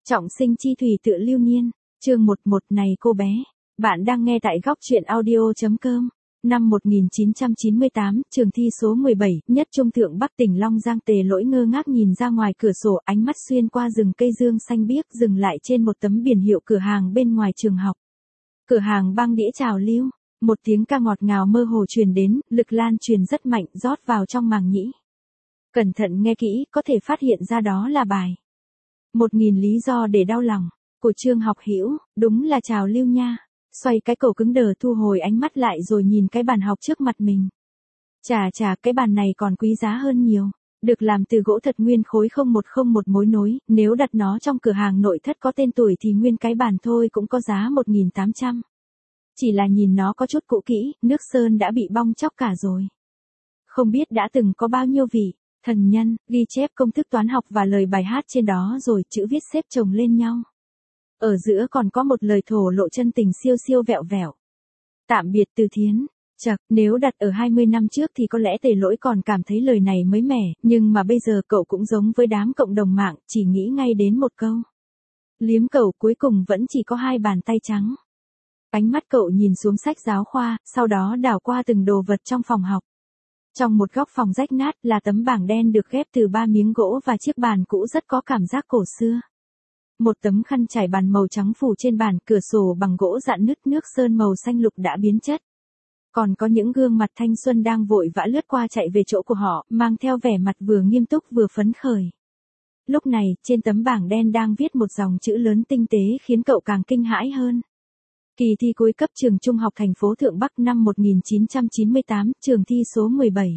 Trọng sinh chi thủy tựa lưu niên, chương 11 này cô bé. Bạn đang nghe tại góc truyện audio.com. Năm 1998, trường thi số 17, nhất trung thượng Bắc tỉnh Long Giang. Tề Lỗi ngơ ngác nhìn ra ngoài cửa sổ, ánh mắt xuyên qua rừng cây dương xanh biếc dừng lại trên một tấm biển hiệu cửa hàng bên ngoài trường học. Cửa hàng băng đĩa trào lưu, một tiếng ca ngọt ngào mơ hồ truyền đến, lực lan truyền rất mạnh rót vào trong màng nhĩ. Cẩn thận nghe kỹ, có thể phát hiện ra đó là bài 1000 lý do để đau lòng, của Trương Học Hữu. Đúng là trào lưu nha. Xoay cái cổ cứng đờ, thu hồi ánh mắt lại rồi nhìn cái bàn học trước mặt mình. Chà, cái bàn này còn quý giá hơn nhiều. Được làm từ gỗ thật nguyên khối 0101 mối nối, nếu đặt nó trong cửa hàng nội thất có tên tuổi thì nguyên cái bàn thôi cũng có giá 1.800. Chỉ là nhìn nó có chút cũ kỹ, nước sơn đã bị bong tróc cả rồi. Không biết đã từng có bao nhiêu vị thần nhân ghi chép công thức toán học và lời bài hát trên đó rồi, chữ viết xếp chồng lên nhau. Ở giữa còn có một lời thổ lộ chân tình siêu siêu vẹo vẹo. Tạm biệt Từ Thiến. Chậc, nếu đặt ở 20 năm trước thì có lẽ Tề Lỗi còn cảm thấy lời này mới mẻ, nhưng mà bây giờ cậu cũng giống với đám cộng đồng mạng, chỉ nghĩ ngay đến một câu. Liếm cậu cuối cùng vẫn chỉ có hai bàn tay trắng. Ánh mắt cậu nhìn xuống sách giáo khoa, sau đó đảo qua từng đồ vật trong phòng học. Trong một góc phòng rách nát là tấm bảng đen được ghép từ 3 miếng gỗ và chiếc bàn cũ rất có cảm giác cổ xưa. Một tấm khăn trải bàn màu trắng phủ trên bàn, cửa sổ bằng gỗ rạn nứt, nước sơn màu xanh lục đã biến chất. Còn có những gương mặt thanh xuân đang vội vã lướt qua chạy về chỗ của họ, mang theo vẻ mặt vừa nghiêm túc vừa phấn khởi. Lúc này, trên tấm bảng đen đang viết một dòng chữ lớn tinh tế khiến cậu càng kinh hãi hơn. Kỳ thi cuối cấp trường trung học thành phố Thượng Bắc năm 1998, trường thi số 17.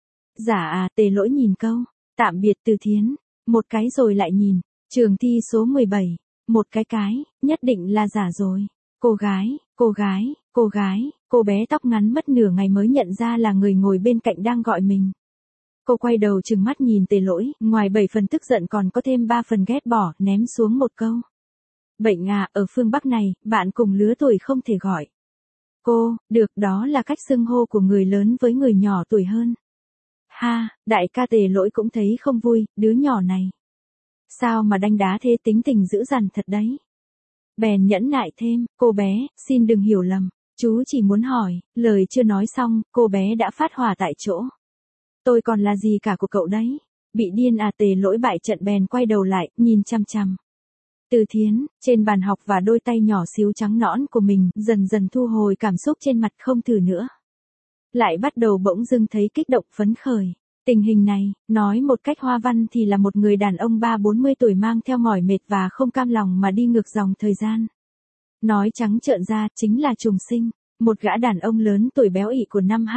Tề Lỗi nhìn câu, tạm biệt Từ Thiến, một cái rồi lại nhìn, trường thi số 17, một cái, nhất định là giả rồi. Cô bé tóc ngắn mất nửa ngày mới nhận ra là người ngồi bên cạnh đang gọi mình. Cô quay đầu trừng mắt nhìn Tề Lỗi, ngoài 7 phần tức giận còn có thêm 3 phần ghét bỏ, ném xuống một câu. Bệnh à, ở phương Bắc này, bạn cùng lứa tuổi không thể gọi cô, được, đó là cách xưng hô của người lớn với người nhỏ tuổi hơn. Ha, đại ca. Tề Lỗi cũng thấy không vui, đứa nhỏ này. Sao mà đanh đá thế, tính tình dữ dằn thật đấy. Bèn nhẫn nại thêm, cô bé, xin đừng hiểu lầm, chú chỉ muốn hỏi, lời chưa nói xong, cô bé đã phát hỏa tại chỗ. Tôi còn là gì cả của cậu đấy? Bị điên à? Tề Lỗi bại trận bèn quay đầu lại, nhìn chằm chằm Từ Thiến, trên bàn học và đôi tay nhỏ xíu trắng nõn của mình, dần dần thu hồi cảm xúc trên mặt, không thử nữa. Lại bắt đầu bỗng dưng thấy kích động phấn khởi. Tình hình này, nói một cách hoa văn thì là một người đàn ông 30-40 tuổi mang theo mỏi mệt và không cam lòng mà đi ngược dòng thời gian. Nói trắng trợn ra, chính là trùng sinh. Một gã đàn ông lớn tuổi béo ị của năm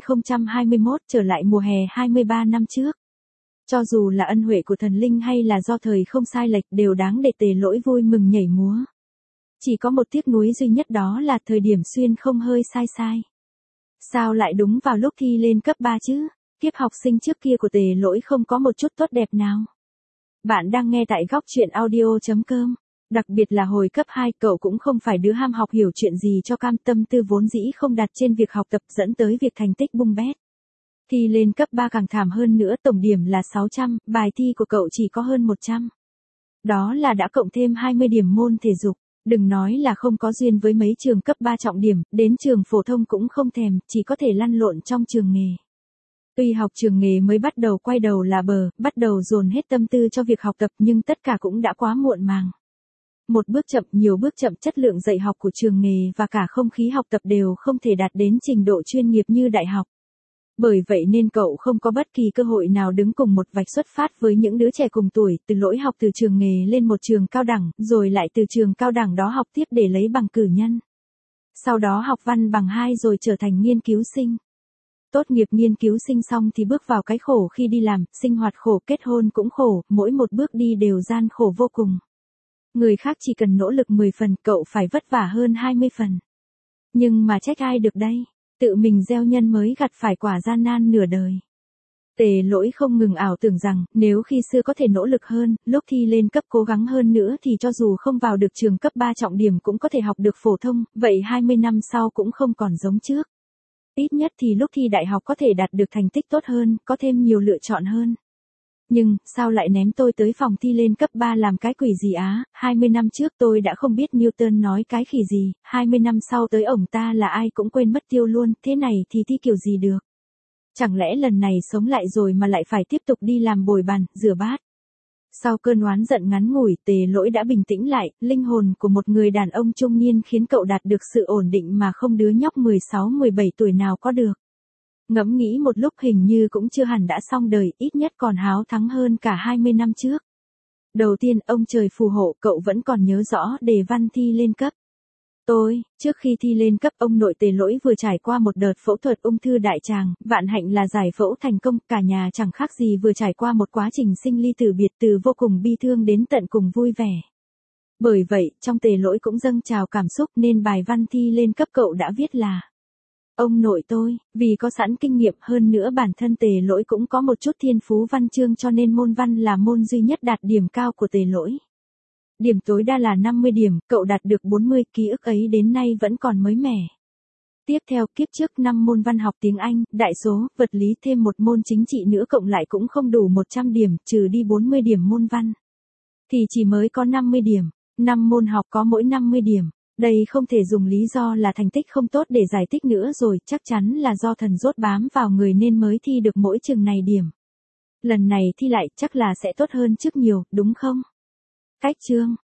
2021 trở lại mùa hè 23 năm trước. Cho dù là ân huệ của thần linh hay là do thời không sai lệch đều đáng để Tề Lỗi vui mừng nhảy múa. Chỉ có một tiếc nuối duy nhất, đó là thời điểm xuyên không hơi sai. Sao lại đúng vào lúc thi lên cấp 3 chứ? Kiếp học sinh trước kia của Tề Lỗi không có một chút tốt đẹp nào. Bạn đang nghe tại góc truyện audio.com. Đặc biệt là hồi cấp 2, cậu cũng không phải đứa ham học hiểu chuyện gì cho cam, tâm tư vốn dĩ không đặt trên việc học tập dẫn tới việc thành tích bung bét. Thi lên cấp 3 càng thảm hơn nữa, tổng điểm là 600, bài thi của cậu chỉ có hơn 100. Đó là đã cộng thêm 20 điểm môn thể dục. Đừng nói là không có duyên với mấy trường cấp 3 trọng điểm, đến trường phổ thông cũng không thèm, chỉ có thể lăn lộn trong trường nghề. Tuy học trường nghề mới bắt đầu quay đầu là bờ, bắt đầu dồn hết tâm tư cho việc học tập, nhưng tất cả cũng đã quá muộn màng. Một bước chậm, nhiều bước chậm, chất lượng dạy học của trường nghề và cả không khí học tập đều không thể đạt đến trình độ chuyên nghiệp như đại học. Bởi vậy nên cậu không có bất kỳ cơ hội nào đứng cùng một vạch xuất phát với những đứa trẻ cùng tuổi. Từ Lỗi học từ trường nghề lên một trường cao đẳng, rồi lại từ trường cao đẳng đó học tiếp để lấy bằng cử nhân. Sau đó học văn bằng 2 rồi trở thành nghiên cứu sinh. Tốt nghiệp nghiên cứu sinh xong thì bước vào cái khổ khi đi làm, sinh hoạt khổ, kết hôn cũng khổ, mỗi một bước đi đều gian khổ vô cùng. Người khác chỉ cần nỗ lực 10 phần, cậu phải vất vả hơn 20 phần. Nhưng mà trách ai được đây? Tự mình gieo nhân mới gặt phải quả gian nan nửa đời. Tề Lỗi không ngừng ảo tưởng rằng, nếu khi xưa có thể nỗ lực hơn, lúc thi lên cấp cố gắng hơn nữa thì cho dù không vào được trường cấp 3 trọng điểm cũng có thể học được phổ thông, vậy 20 năm sau cũng không còn giống trước. Ít nhất thì lúc thi đại học có thể đạt được thành tích tốt hơn, có thêm nhiều lựa chọn hơn. Nhưng, sao lại ném tôi tới phòng thi lên cấp 3 làm cái quỷ gì á, 20 năm trước tôi đã không biết Newton nói cái khỉ gì, 20 năm sau tới ổng ta là ai cũng quên mất tiêu luôn, thế này thì thi kiểu gì được. Chẳng lẽ lần này sống lại rồi mà lại phải tiếp tục đi làm bồi bàn, rửa bát. Sau cơn oán giận ngắn ngủi, Tề Lỗi đã bình tĩnh lại, linh hồn của một người đàn ông trung niên khiến cậu đạt được sự ổn định mà không đứa nhóc 16-17 tuổi nào có được. Ngẫm nghĩ một lúc hình như cũng chưa hẳn đã xong đời, ít nhất còn háo thắng hơn cả 20 năm trước. Đầu tiên, ông trời phù hộ, cậu vẫn còn nhớ rõ đề văn thi lên cấp. Trước khi thi lên cấp, ông nội Tề Lỗi vừa trải qua một đợt phẫu thuật ung thư đại tràng, vạn hạnh là giải phẫu thành công, cả nhà chẳng khác gì vừa trải qua một quá trình sinh ly tử biệt, từ vô cùng bi thương đến tận cùng vui vẻ. Bởi vậy, trong Tề Lỗi cũng dâng trào cảm xúc nên bài văn thi lên cấp cậu đã viết là: Ông nội tôi, vì có sẵn kinh nghiệm hơn nữa bản thân Tề Lỗi cũng có một chút thiên phú văn chương cho nên môn văn là môn duy nhất đạt điểm cao của Tề Lỗi. Điểm tối đa là 50 điểm, cậu đạt được 40, ký ức ấy đến nay vẫn còn mới mẻ. Tiếp theo, kiếp trước 5 môn văn học tiếng Anh, đại số, vật lý thêm một môn chính trị nữa cộng lại cũng không đủ 100 điểm, trừ đi 40 điểm môn văn. Thì chỉ mới có 50 điểm, 5 môn học có mỗi 50 điểm. Đây không thể dùng lý do là thành tích không tốt để giải thích nữa rồi, chắc chắn là do thần rốt bám vào người nên mới thi được mỗi chừng này điểm. Lần này thi lại chắc là sẽ tốt hơn trước nhiều, đúng không? Cách chương